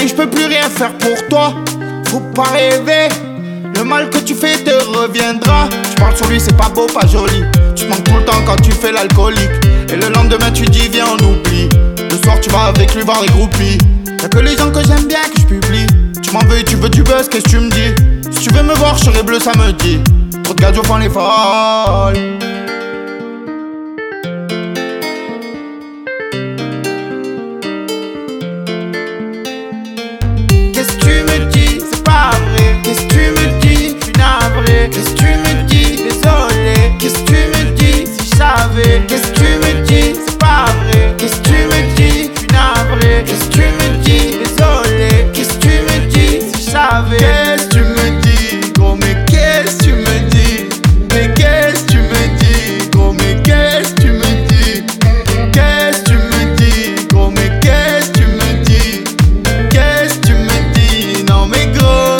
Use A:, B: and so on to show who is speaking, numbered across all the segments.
A: Hey, je peux plus rien faire pour toi, faut pas rêver. Le mal que tu fais te reviendra. Tu parles sur lui, c'est pas beau, pas joli. Tu te manques tout le temps quand tu fais l'alcoolique. Et le lendemain tu dis viens on oublie. Le soir tu vas avec lui voir les groupies. Y'a que les gens que j'aime bien que je publie. Tu m'en veux et tu veux du buzz, qu'est-ce que tu me dis? Si tu veux me voir, je serai bleu samedi. Trop de gars font les folles. Qu'est-ce que tu me dis? C'est pas vrai. Qu'est-ce que tu me dis? Je suis navré. Qu'est-ce que tu me dis? Désolé. Qu'est-ce que tu me dis? Si je savais. Qu'est-ce que tu me dis? C'est pas vrai. Qu'est-ce que tu me dis? Je suis navré. Qu'est-ce que tu me dis? Désolé. Qu'est-ce que tu me dis? Si je savais. Qu'est-ce que tu me dis? Gros mais qu'est-ce que tu me dis? Mais qu'est-ce que tu me dis? Gros mais qu'est-ce que tu me dis? Qu'est-ce que tu me dis? Gros mais qu'est-ce que tu me dis? Qu'est-ce que tu me dis? Non mais gros,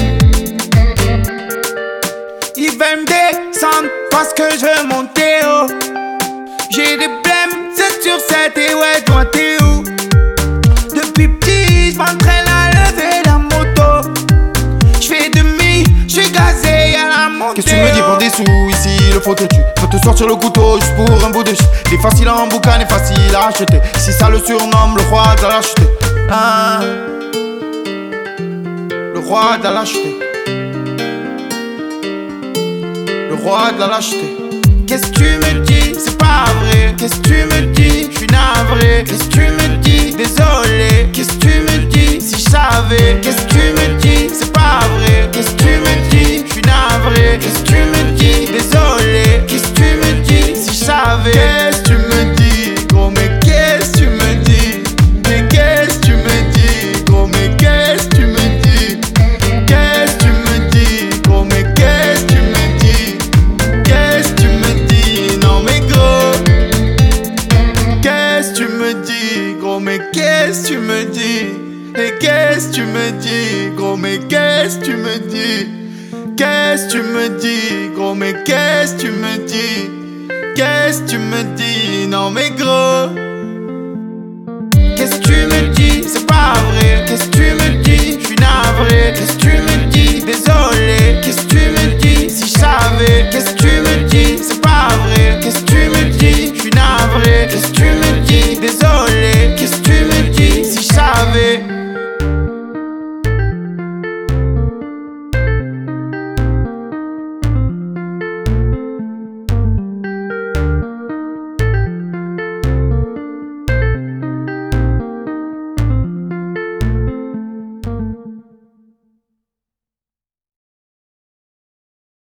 A: il va me descendre parce que je veux monter haut. J'ai des blèmes 7 sur 7 et ouais toi t'es où? Depuis petit j'm'entraîne à lever la moto. J'fais demi, j'suis gazé à la montée. Qu'est-ce que tu me dis pour des sous ici? Le faut te tuer, faut te sortir le couteau juste pour un bout de shit. Il est facile à emboucaner, facile à acheter. Si ça le surnomme le roi de la lâcheté. Ah, le roi de la lâcheté. Le roi de la lâcheté. Qu'est-ce que tu me dis? C'est pas vrai. Qu'est-ce que tu me dis? Je suis navré. Qu'est-ce que tu me dis? Désolé. Qu'est-ce que tu me dis? Si je savais. Qu'est-ce que tu me dis? C'est pas vrai. Qu'est-ce que tu me dis? Je suis navré. Qu'est-ce que tu me dis? Désolé. Qu'est-ce que tu me dis? Si je savais. Qu'est-ce que tu me dis? Gros mais qu'est-ce que tu me dis? Mais qu'est-ce que tu me dis? Gros mais qu'est-ce que tu me dis? Qu'est-ce que tu me dis? Gros mais qu'est-ce que tu me dis? Qu'est-ce que tu me dis? Non mais gros, qu'est-ce que tu me dis? Gros mais qu'est-ce que tu me dis? Et qu'est-ce que tu me dis? Gros mais qu'est-ce que tu me dis? Qu'est-ce que tu me dis? Gros mais qu'est-ce que tu me dis? Qu'est-ce que tu me dis? Non mais gros.